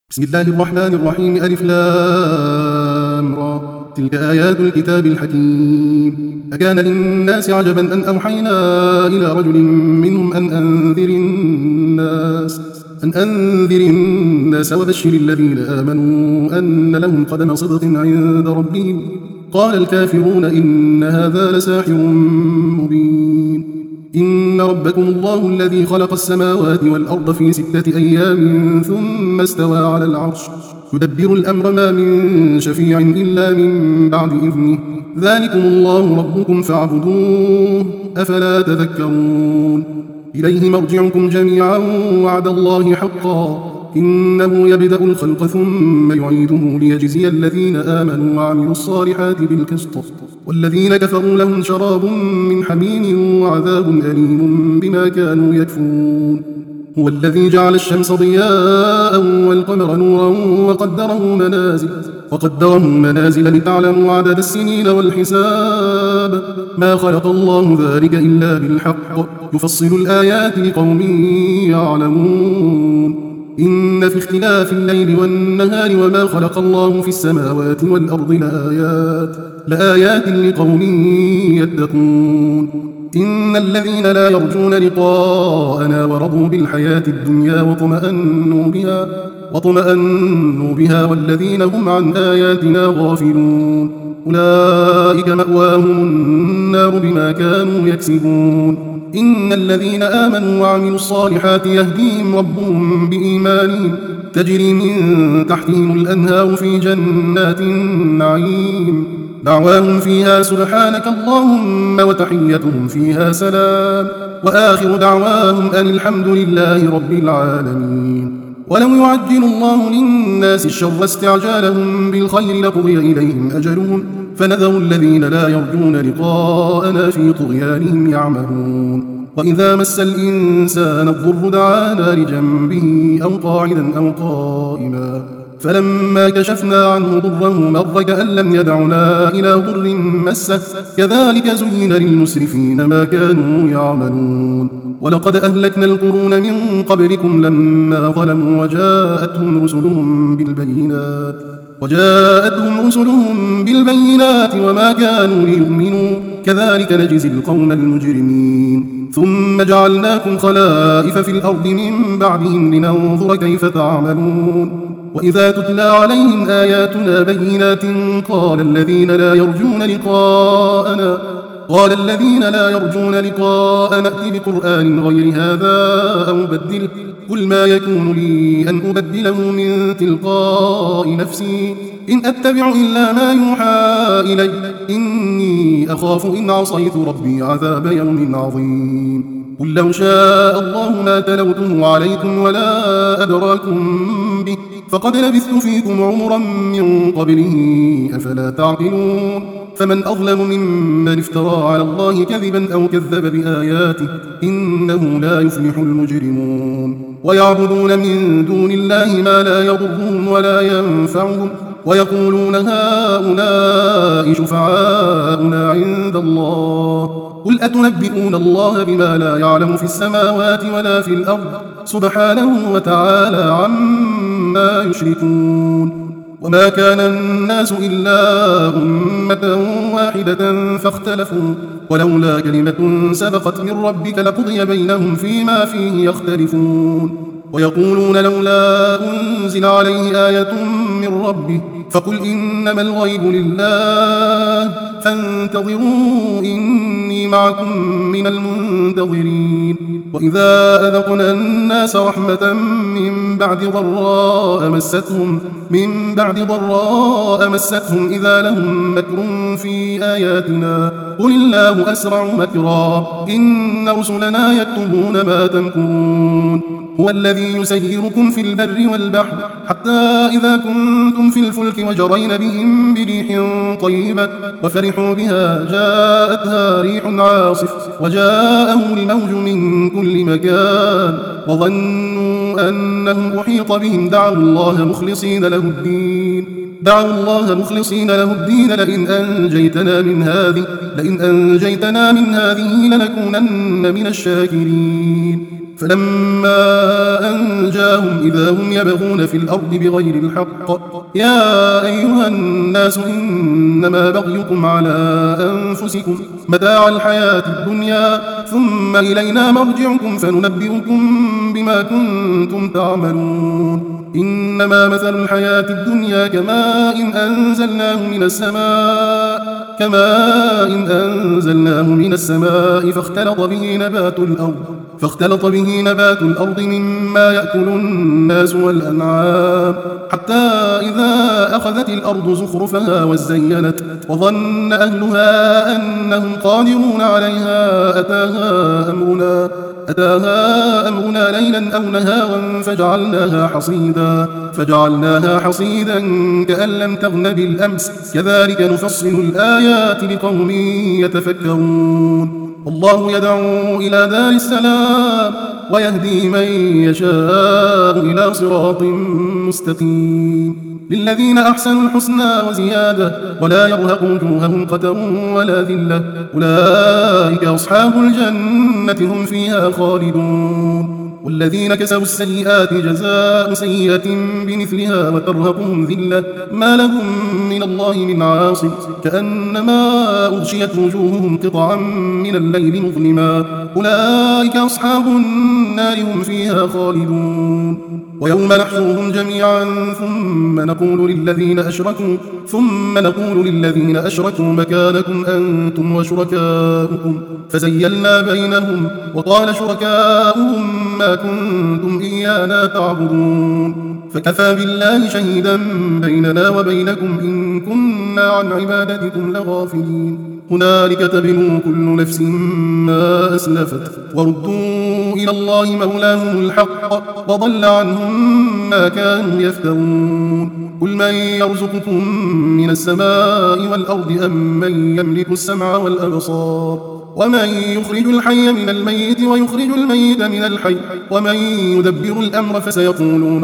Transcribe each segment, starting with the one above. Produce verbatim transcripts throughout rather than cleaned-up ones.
بسم الله الرحمن الرحيم. ألف لام را. تلك آيات الكتاب الحكيم. أكان للناس عجبا أن أوحينا إلى رجل منهم أن أنذر الناس أن أنذر الناس وبشر الذين آمنوا أن لهم قدم صدق عند ربهم. قال الكافرون إن هذا لساحر مبين. إن ربكم الله الذي خلق السماوات والأرض في ستة أيام ثم استوى على العرش يدبر الأمر ما من شفيع إلا من بعد إذنه. ذلكم الله ربكم فاعبدوه أفلا تذكرون. إليه مرجعكم جميعا وعد الله حقا إنه يبدأ الخلق ثم يعيده ليجزي الذين آمنوا وعملوا الصالحات بالقسط والذين كفروا لهم شراب من حميم وعذاب أليم بما كانوا يكفرون. هو الذي جعل الشمس ضياء والقمر نورا وقدره منازل وقدره منازل لتعلموا عدد السنين والحساب ما خلق الله ذلك إلا بالحق يفصل الآيات لقوم يعلمون. إن في اختلاف الليل والنهار وما خلق الله في السماوات والأرض لآيات لآيات لقوم يتقون. إن الذين لا يرجون لقاءنا ورضوا بالحياة الدنيا وطمأنوا بها وطمأنوا بها والذين هم عن آياتنا غافلون أولئك مأواهم النار بما كانوا يكسبون. إن الذين آمنوا وعملوا الصالحات يهديهم ربهم بإيمانهم تجري من تحتهم الأنهار في جنات النعيم دعواهم فيها سبحانك اللهم وتحيتهم فيها سلام وآخر دعواهم أن الحمد لله رب العالمين. ولو يعجل الله للناس الشر استعجالهم بالخير لقضي إليهم أجلهم فنذر الذين لا يرجون لقاءنا في طغيانهم يعمهون. وإذا مس الإنسان الضر دعانا لجنبه أو قاعدا أو قائما فلما كشفنا عنه ضره مر كأن لم يدعنا إلى ضر مسه كذلك زين للمسرفين ما كانوا يعملون. ولقد أهلكنا القرون من قبلكم لما ظلموا وجاءتهم رسلهم بالبينات وجاءتهم رسلهم بالبينات وما كانوا ليؤمنوا كذلك نجزي القوم المجرمين. ثم جعلناكم خلائف في الأرض من بعدهم لننظر كيف تعملون. وإذا تتلى عليهم آياتنا بينات قال الذين لا يرجون لقاءنا قال الذين لا يرجون لقاءنا ائت بقرآن غير هذا أو بدله قل ما يكون لي أن أبدله من تلقاء نفسي إن أتبع إلا ما يوحى إلي إني أخاف إن عصيت ربي عذاب يوم عظيم. قل لو شاء الله ما تلوته عليكم ولا أدراكم به فقد لبثت فيكم عمرا من قبله أفلا تعقلون. فمن أظلم ممن افترى على الله كذبا أو كذب بآياته إنه لا يفلح المجرمون. ويعبدون من دون الله ما لا يضرهم ولا ينفعهم ويقولون هؤلاء شفعاؤنا عند الله قل أتنبئون الله بما لا يعلم في السماوات ولا في الأرض سبحانه وتعالى عما يشركون. وما كان الناس إلا أمة واحدة فاختلفوا ولولا كلمة سبقت من ربك لقضي بينهم فيما فيه يختلفون. ويقولون لولا أنزل عليه آية من ربه فقل إنما الغيب لله فانتظروا إني معكم من المنتظرين. وإذا أذقنا الناس رحمة من بعد ضراء مستهم من بعد ضراء مستهم إذا لهم مكر في آياتنا قل الله أسرع مكرا إن رسلنا يكتبون ما تمكرون. هو الذي يسيركم في البر والبحر حتى إذا كنتم في الفلك وجرين بهم بريح طيبة وفرحوا بها جاءتها ريح عاصف وجاءهم الموج من كل مكان وظنوا أنهم أحيط بهم دعوا الله مخلصين له الدين دعوا الله مخلصين له الدين لئن أنجيتنا من هذه لئن أنجيتنا من هذه لنكونن من الشاكرين. فلما أنجاهم إذا هم يبغون في الأرض بغير الحق يا أيها الناس إنما بغيكم على أنفسكم متاع الحياة الدنيا ثم إلينا مرجعكم فننبئكم بما كنتم تعملون إنما مثل الحياة الدنيا كماء إن أنزلناه من السماء كماء إن أنزلناه من السماء فاختلط به نبات الأرض فاختلط به نبات الأرض مما يأكل الناس والأنعام حتى إذا أخذت الأرض زخرفها وزينت وظن أهلها أنهم قادرون عليها أتاها أمرنا أتاها أمرنا ليلا أو نهارا فجعلناها حصيدا فجعلناها حصيدا كأن لم تغن بالأمس كذلك نفصل الآيات لقوم يتفكرون والله يدعو إلى دار السلام ويهدي من يشاء إلى صراط مستقيم للذين أحسنوا الحسنى وزيادة ولا يرهق وجوههم قتر ولا ذلة أولئك أصحاب الجنة هم فيها خالدون والذين كسبوا السيئات جزاء سيئة بمثلها وترهقهم ذلة ما لهم من الله من عاصم كأنما أغشيت وجوههم قطعا من الليل مظلما أولئك أصحاب النار هم فيها خالدون ويوم نحشرهم جميعا ثم نقول للذين أشركوا ثم نقول للذين أشركوا مكانكم أنتم وشركاؤكم فزيلنا بينهم وقال شركاؤهم ما كنتم إيانا تعبدون فكفى بالله شهيدا بيننا وبينكم إن كنا عن عبادتكم لغافلين هنالك تبلو كل نفس ما أسلفت وردوا إلى الله مولاهم الحق وضل عنهم ما كانوا يفترون قل من يرزقكم من السماء والأرض أم من يملك السمع والأبصار ومن يخرج الحي من الميت ويخرج الميت من الحي ومن يدبر الأمر فسيقولون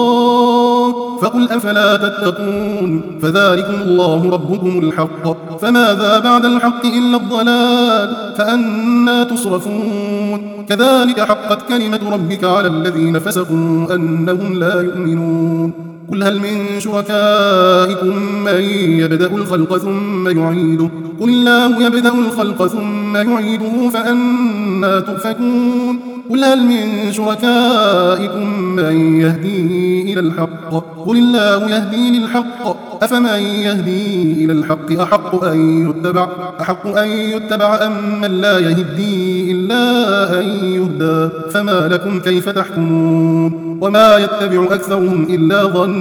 الله فقل أفلا تتقون فذلكم الله ربكم الحق فماذا بعد الحق إلا الضلال فأنا تصرفون كذلك حقت كلمة ربك على الذين فسقوا أنهم لا يؤمنون قل هل من شركائكم من يبدأ الخلق ثم يعيده قل الله يبدأ الخلق ثم يعيده فأنا تؤفكون قل هل من شركائكم من يهدي إلى الحق قل الله يهدي للحق أفمن يهدي إلى الحق أحق أن يتبع أحق أن يتبع أم من لا يهدي إلا أن يهدى فما لكم كيف تحكمون وما يتبع أكثرهم إلا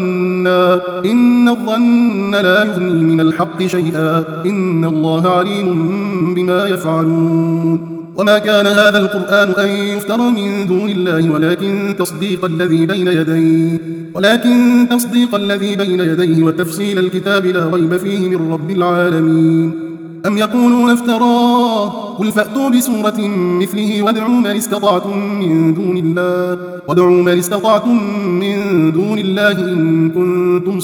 ظنا إن الظن لا يغني من الحق شيئا إن الله عليم بما يفعلون وما كان هذا القرآن أن يفترى من دون الله ولكن تصديق الذي بين يديه ولكن تصديق الذي بين يديه وتفصيل الكتاب لا ريب فيه من رب العالمين أم يقولون افتراه قل فأتوا بسورة مثله وادعوا من استطعتم من دون الله وادعوا من استطعتم من دون الله إن كنتم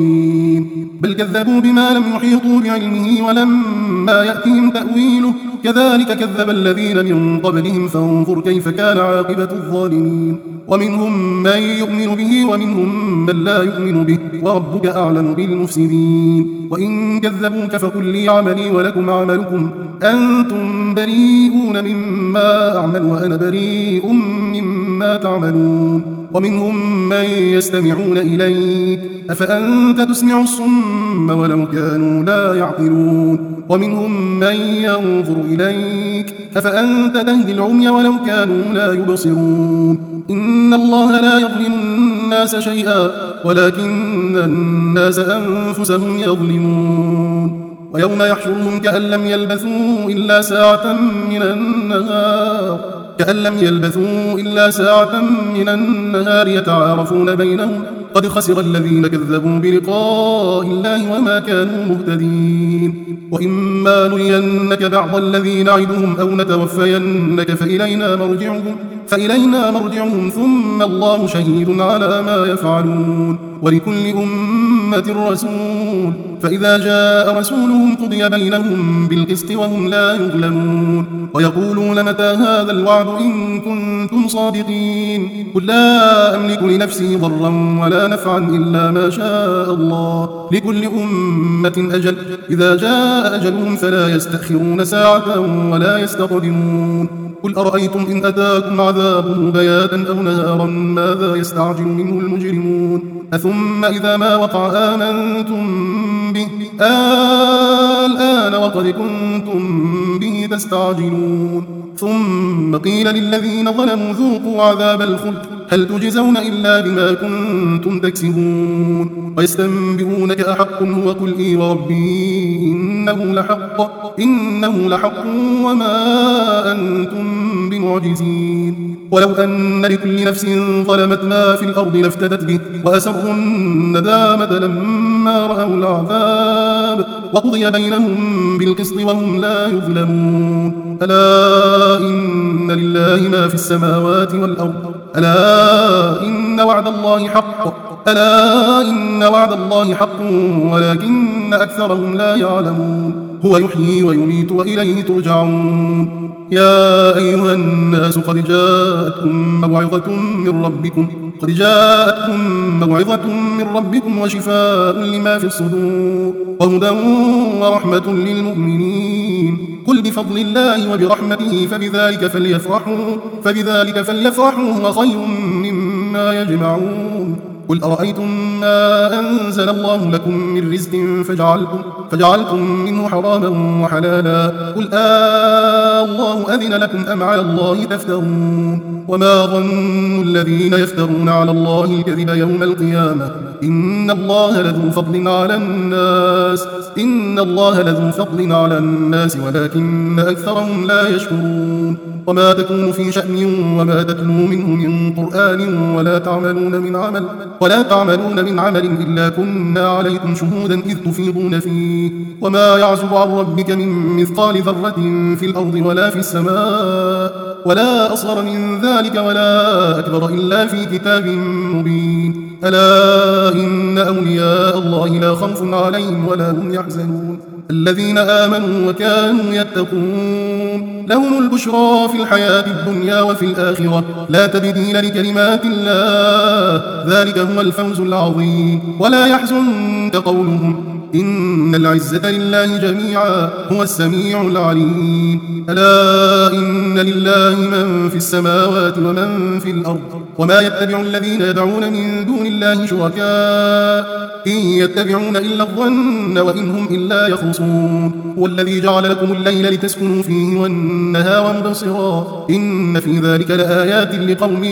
صادقين بل كذبوا بما لم يحيطوا بعلمه ولما يأتهم تأويله كذلك كذب الذين من قبلهم فانظر كيف كان عاقبة الظالمين ومنهم من يؤمن به ومنهم من لا يؤمن به وربك أعلم بالمفسدين وإن كذبوك فقل لي عملي ولكم عملكم أنتم بريئون مما أعمل وأنا بريء مما تعملون ومنهم من يستمعون إليك أفأنت تسمع الصم ولو كانوا لا يعقلون ومنهم من ينظر إليك أفأنت تهدي العمي ولو كانوا لا يبصرون إن الله لا يظلم الناس شيئا ولكن الناس أنفسهم يظلمون ويوم يحشرهم كأن لم يلبثوا إلا ساعة من النهار كأن لم يلبثوا إلا ساعة من النهار يتعارفون بينهم قد خسر الذين كذبوا بلقاء الله وما كانوا مهتدين وإما نرينك بعض الذي نعدهم أو نتوفينك فإلينا مرجعهم فإلينا مرجعهم ثم الله شهيد على ما يفعلون ولكل أمة رسول فإذا جاء رسولهم قضي بينهم بالقسط وهم لا يظلمون ويقولون متى هذا الوعد إن كنتم صادقين قل لا أملك لنفسي ضرا ولا نفعا إلا ما شاء الله لكل أمة أجل إذا جاء أجلهم فلا يستأخرون ساعة ولا يستقدمون قل أرأيتم إن أتاكم عذابه بياتا أو نهارا ماذا يستعجل منه المجرمون أثم إذا ما وقع آمنتم به الآن وقد كنتم به تستعجلون ثم قيل للذين ظلموا ذوقوا عذاب الخلد هل تجزون إلا بما كنتم تكسبون ويستنبئونك أحق هو قل إي وربي إنه لحق إنه لحق وما أنتم بمعجزين ولو أن لكل نفس ظلمت ما في الأرض لافتدت به وأسروا الندامة لما رأوا العذاب وقضي بينهم بالقسط وهم لا يظلمون ألا إن لله ما في السماوات والأرض ألا إن وعد الله حق ألا إن وعد الله حق ولكن أكثرهم لا يعلمون هو يحيي ويميت وإليه ترجعون يا أيها الناس قد جاءتكم موعظة من ربكم قد جاءتكم موعظة من ربكم وشفاء لما في الصدور وهدى ورحمة للمؤمنين قل بفضل الله وبرحمته فبذلك فليفرحوا فبذلك فليفرحوا هو خير مما يجمعون قل أرأيتم ما أنزل الله لكم من رزق فجعلتم, فجعلتم منه حراما وحلالا قل آه الله أذن لكم أم على الله تفترون وما ظن الذين يفترون على الله الكذب يوم القيامة إن الله لذو فضل على الناس إن الله لذو فضل على الناس ولكن أكثرهم لا يشكرون وما تكون في شأن وما تتلو منه من قرآن ولا تعملون من عمل ولا تعملون من عمل إلا كنا عليكم شهودا إذ تفيضون فيه وما يعزب عن ربك من مثقال ذرة في الأرض ولا في السماء ولا أصغر من ذلك ولا أكبر إلا في كتاب مبين ألا إن أولياء الله لا خوف عليهم ولا هم يحزنون الذين آمنوا وكانوا يتقون لهم البشرى في الحياة الدنيا وفي الآخرة لا تبديل لكلمات الله ذلك هو الفوز العظيم ولا يحزنك قولهم إن العزة لله جميعا هو السميع العليم ألا إن لله من في السماوات ومن في الأرض وما يتبع الذين يدعون من دون الله شركاء إن يتبعون إلا الظن وإن هم إلا يخرصون والذي جعل لكم الليل لتسكنوا فيه والنهار مبصرا إن في ذلك لآيات لقوم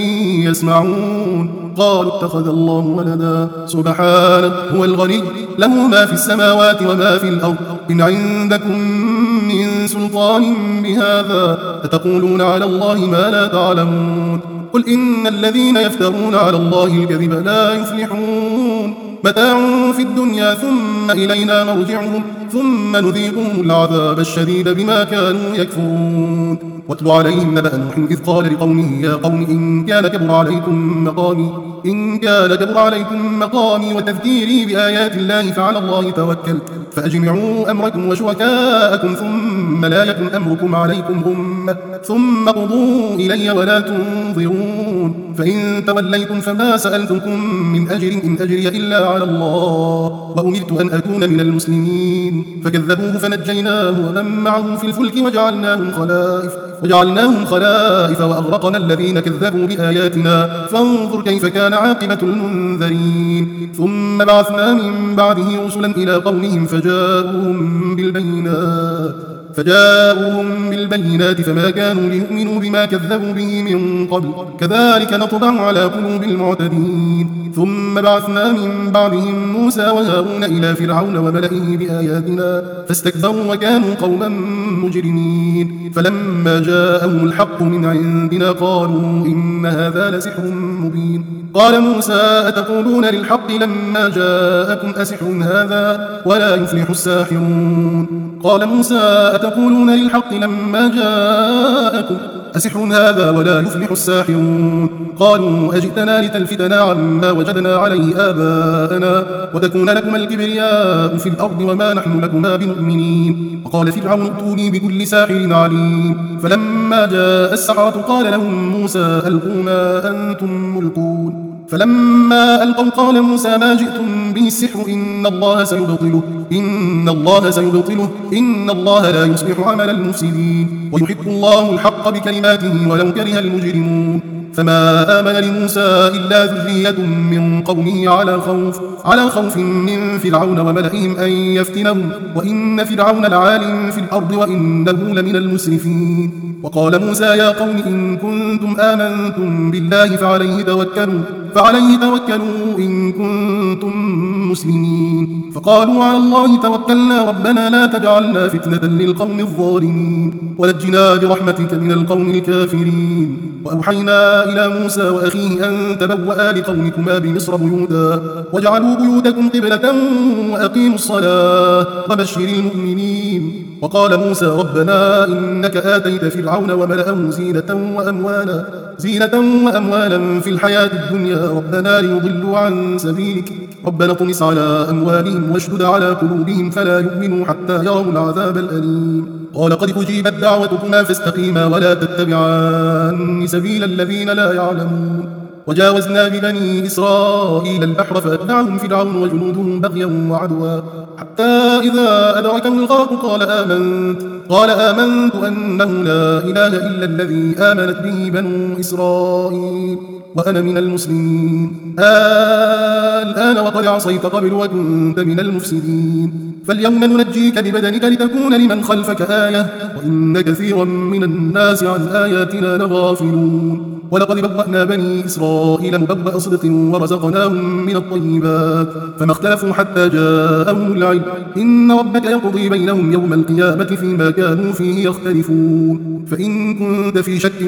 يسمعون قالوا اتخذ الله ولدا سبحانه هو الغني له ما في السماوات وما في الأرض إن عندكم من سلطان بهذا أتقولون على الله ما لا تعلمون قل إن الذين يفترون على الله الكذب لا يفلحون متاع في الدنيا ثم إلينا مرجعهم ثم نذيقهم العذاب الشديد بما كانوا يكفرون واتل عليهم نبأ نوح إذ قال لقومه يا قوم إن كان كبر عليكم مقامي إن كان كبر عليكم مقامي وتذكيري بآيات الله فعلى الله توكلت فأجمعوا أمركم وشركاءكم ثم لا يكن أمركم عليكم غمة ثم قضوا إلي ولا تنظرون فإن توليتم فما سألتكم من أجر إن أجري إلا على الله وأمرت أن أكون من المسلمين فكذبوه فنجيناه ومن معه في الفلك وجعلناهم خلائف وجعلناهم خلائف وأغرقنا الذين كذبوا بآياتنا فانظر كيف كان عاقبة المنذرين ثم بعثنا من بعده رسلا إلى قومهم فجاءوهم بالبينات فجاءوهم بالبينات فما كانوا ليؤمنوا بما كذبوا به من قبل كذلك نطبع على قلوب المعتدين ثم بعثنا من بعدهم موسى وهارون إلى فرعون وملئه بآياتنا فاستكبروا وكانوا قوما مجرمين فلما جاءهم الحق من عندنا قالوا إن هذا لسحر مبين قال موسى أتقولون للحق لما جاءكم أسحر هذا ولا يفلح الساحرون قال موسى أتقولون للحق لما جاءكم أسحر هذا ولا يفلح الساحرون قالوا أجئتنا لتلفتنا عما وجدنا عليه آباءنا وتكون لكما الكبرياء في الأرض وما نحن لكما بمؤمنين وقال فرعون ائتوني بكل ساحر عليم فلما جاء السحرة قال لهم موسى ألقوا ما أنتم ملقون فلما ألقوا قال موسى ما جئتم به السحر إن الله سيبطله إن الله سيبطله إن الله لا يصلح عمل المفسدين ويحق الله الحق بكلماته ولو كره المجرمون فما آمن لموسى إلا ذرية من قومه على خوف على خوف من فرعون وملئهم أن يفتنهم وإن فرعون لعال في الأرض وإنه لمن المسرفين وقال موسى يا قوم إن كنتم آمنتم بالله فعليه توكلوا فعليه توكلوا إن كنتم مسلمين فقالوا على الله توكلنا ربنا لا تجعلنا فتنة للقوم الظالمين ونجنا برحمتك من القوم الكافرين وأوحينا إلى موسى وأخيه أن تبوأ لقومكما بمصر بيوتا واجعلوا بيوتكم قبلة وأقيموا الصلاة وبشر المؤمنين وقال موسى ربنا إنك آتيت فرعون وملأه زينة وأموالا زينة وأموالا في الحياة الدنيا ربنا ليضلوا عن سبيلك ربنا اطمس على أموالهم واشدد على قلوبهم فلا يؤمنوا حتى يروا العذاب الأليم قال قد أجيبت دعوتكما فاستقيما ولا تتبعان سبيل الذين لا يعلمون وجاوزنا ببني إسرائيل البحر فأتبعهم فرعون وجنودهم بغيا وعدوا حتى إذا أدركه الغرق قال آمنت قال آمنت أنه لا إله إلا الذي آمنت به بنو إسرائيل وأنا من المسلمين آه الآن وقد عصيت قبل وكنت من المفسدين فاليوم ننجيك ببدنك لتكون لمن خلفك آية وإن كثيرا من الناس عن آياتنا لغافلون ولقد بوأنا بني إسرائيل مبوأ صدق ورزقناهم من الطيبات فما اختلفوا حتى جاءهم العلم إن ربك يقضي بينهم يوم القيامة فيما كانوا فيه يختلفون فإن كنت في شك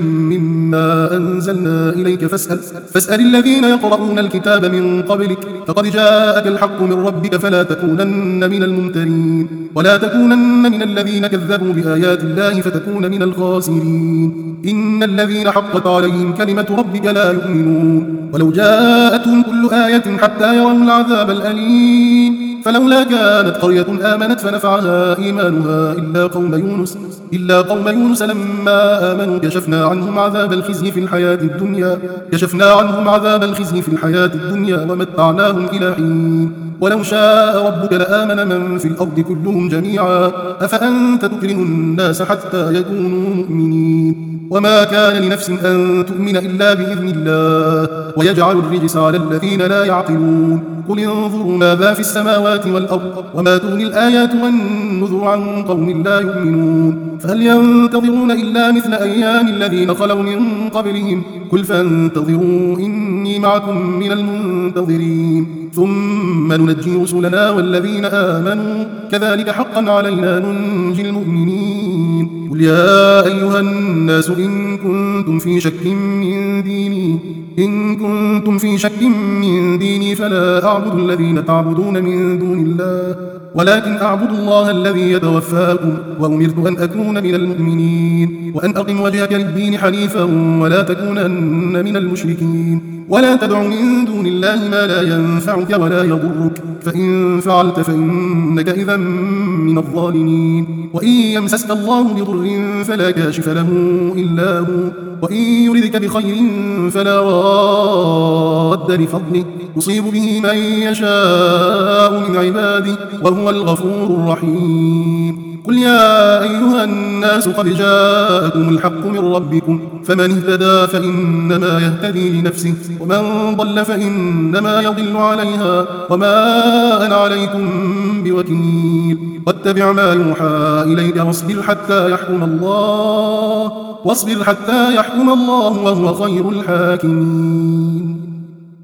مما أنزلنا إليك فاسأل, فاسأل الذين يقرؤون الكتاب من قبلك فقد جاءك الحق من ربك فلا تكونن من الممترين ولا تكونن من الذين كذبوا بآيات الله فتكون من الخاسرين إن الذين حقت عليهم كلمة ربك لا يؤمنون ولو جاءتهم كل آية حتى يروا العذاب الأليم فلولا كانت قرية آمنت فنفعها إيمانها إلا قوم يونس إلا قوم يونس لما آمنوا كشفنا عنهم عذاب الخزي في الحياة الدنيا كشفنا عنهم عذاب الخزي في الحياة الدنيا ومتعناهم إلى حين ولو شاء ربك لآمن من في الأرض كلهم جميعا أفأنت تكره الناس حتى يكونوا مؤمنين وما كان لنفس أن تؤمن إلا بإذن الله ويجعل الرجس على الذين لا يعقلون قل انظروا ماذا في السماوات والأرض وما تغني الآيات والنذر عن قوم لا يؤمنون فهل ينتظرون إلا مثل أيام الذين خلوا من قبلهم قل فانتظروا إني معكم من المنتظرين ثم ننجي رسلنا والذين آمنوا كذلك حقا علينا ننجي المؤمنين قل يا أيها الناس إن كنتم في شك من ديني إن كنتم في شك من ديني فلا أعبد الذين تعبدون من دون الله ولكن أعبد الله الذي يتوفاكم وأمرت أن أكون من المؤمنين وأن أقم وجهك للدين حنيفا ولا تكونن من المشركين ولا تدع من دون الله ما لا ينفعك ولا يضرك فإن فعلت فإنك إذا من الظالمين وإن يمسسك الله بضر فلا كاشف له إلا هو وإن يردك بخير فلا راد لفضله يصيب به من يشاء من عباده وهو الغفور الرحيم قل يا أيها الناس قد جاءكم الحق من ربكم فمن اهتدى فإنما يهتدي لنفسه ومن ضل فإنما يضل عليها وما أنا عليكم بوكيل واتبع ما يوحى إليك واصبر حتى يحكم الله واصبر حتى يحكم الله وهو خير الحاكمين.